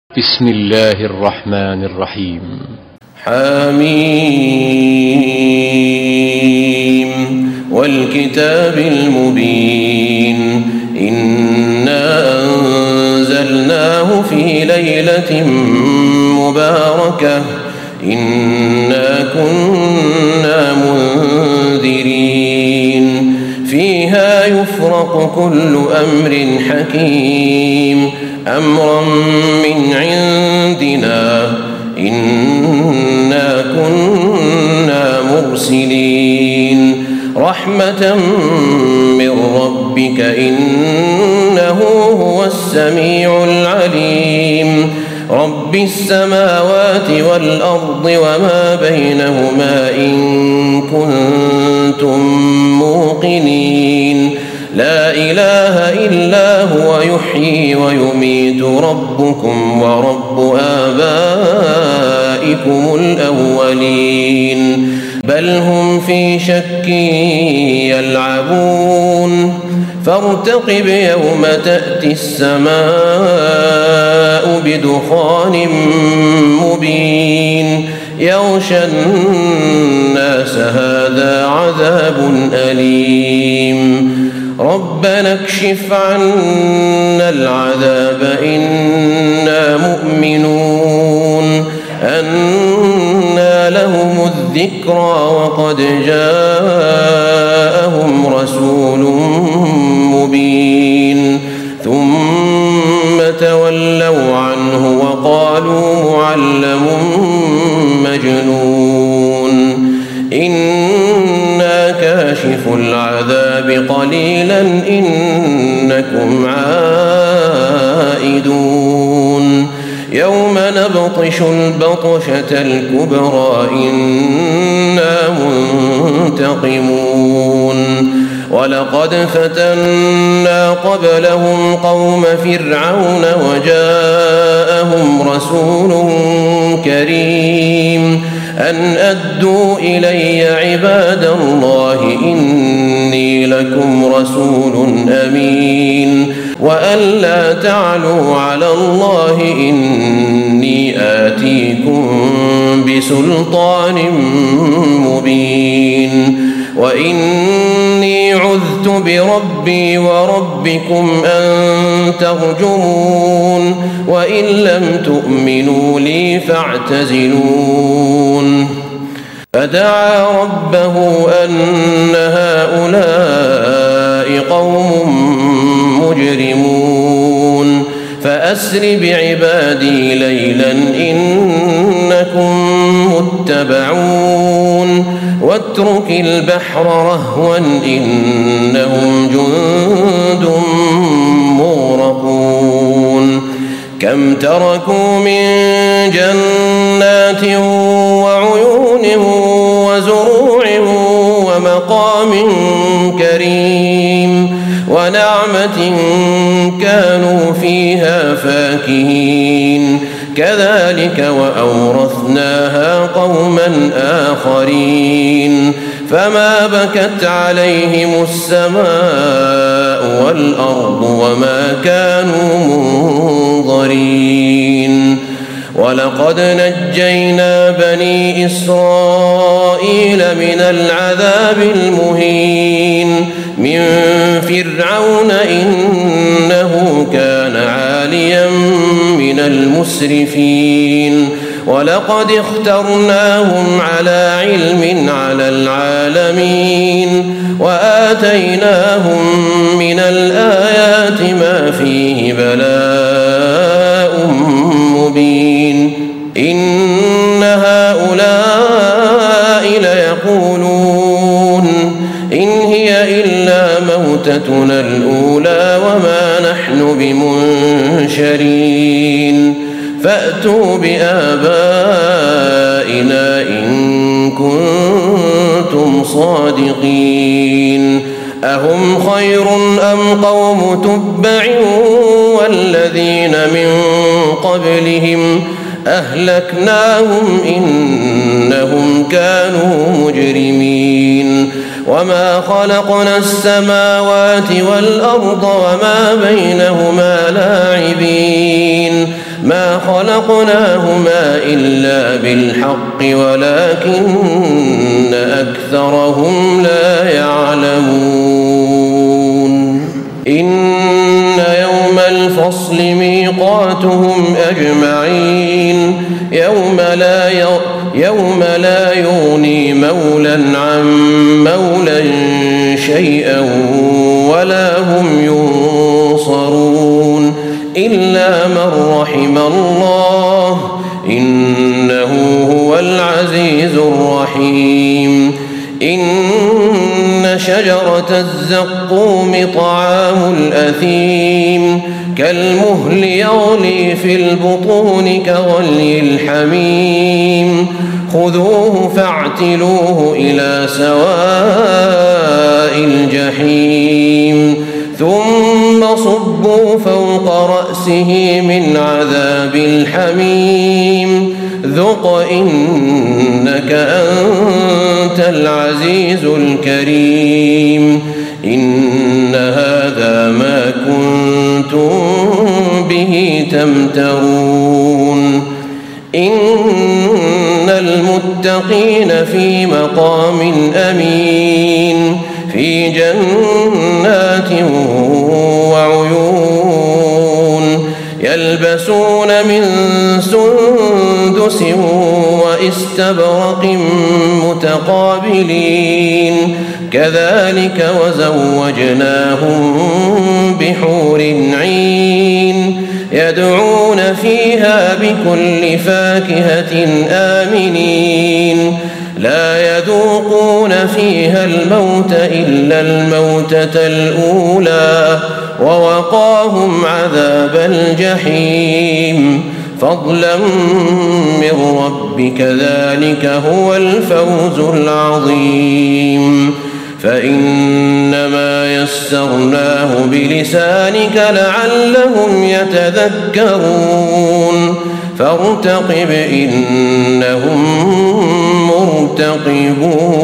بسم الله الرحمن الرحيم. حميم والكتاب المبين إنا أنزلناه في ليلة مباركة إنا كنا منذرين فيها يفرق كل أمر حكيم أمرا من عندنا إنا كنا مرسلين رحمة من ربك إنه هو السميع العليم رب السماوات والأرض وما بينهما إن كنتم موقنين لا إله إلا هو يحيي ويميت ربكم ورب آبائكم الأولين بل هم في شك يلعبون فارتقب يوم تأتي السماء بدخان مبين يغشى الناس هذا عذاب أليم ربنا اكشف عنا العذاب إنا مؤمنون أنى لهم الذكرى وقد جاءهم رسول مبين ثم تولوا عنه وقالوا معلم مجنون إنا كاشف العذاب قليلا إنكم عائدون يوم نبطش البطشة الكبرى إنا منتقمون ولقد فتنا قبلهم قوم فرعون وجاءهم رسول كريم أن أدوا إلي عباد الله إني لكم رسول أمين وأن لا تعلوا على الله إني آتيكم بسلطان مبين وإني عذت بربي وربكم أن ترجمون وإن لم تؤمنوا لي فاعتزلون فدعا ربه أن هؤلاء قوم مجرمون فأسر بعبادي ليلا إنكم متبعون واترك البحر رهوا إنهم جند مغرقون كم تركوا من جنات وعيون وزروع ومقام كريم ونعمة كانوا فيها فاكهين كذلك وأورثناها قوما آخرين فما بكت عليهم السماء والأرض وما كانوا منظرين ولقد نجينا بني إسرائيل من العذاب المهين من فرعون إنه كان عاليا من المسرفين ولقد اخترناهم على علم على العالمين وآتيناهم من الآيات ما فيه بلاء مبين إن هؤلاء ليقولون إن هي إلا موتتنا الأولى وما نحن بمنشرين فأتوا بآبائنا إن كنتم صادقين أهم خير أم قوم تبع والذين من قبلهم أهلكناهم إنهم كانوا مجرمين وما خلقنا السماوات والأرض وما بينهما لاعبين ما خلقناهما إلا بالحق ولكن أكثرهم لا يعلمون إن يوم الفصل ميقاتهم أجمعين يوم لا يغني مولى عن مولى شيئا ولا هم ينصرون إلا من رحم الله إنه هو العزيز الرحيم إن شجرة الزقوم طعام الأثيم كالمهل يغلي في البطون كغلي الحميم خذوه فاعتلوه إلى سواء الجحيم ثم صبوا فوق رأسه من عذاب الحميم ذق إنك أنت العزيز الكريم إن هذا ما كنتم به تمترون إن المتقين في مقام أمين في جنات وعيون يلبسون من سندس واستبرق متقابلين كذلك وزوجناهم بحور عين يدعون فيها بكل فاكهة آمنين لا يذوقون فيها الموت إلا الموتة الأولى ووقاهم عذاب الجحيم فضلا من ربك ذلك هو الفوز العظيم فإنما يسرناه بلسانك لعلهم يتذكرون فارتقب إنهم مرتقبون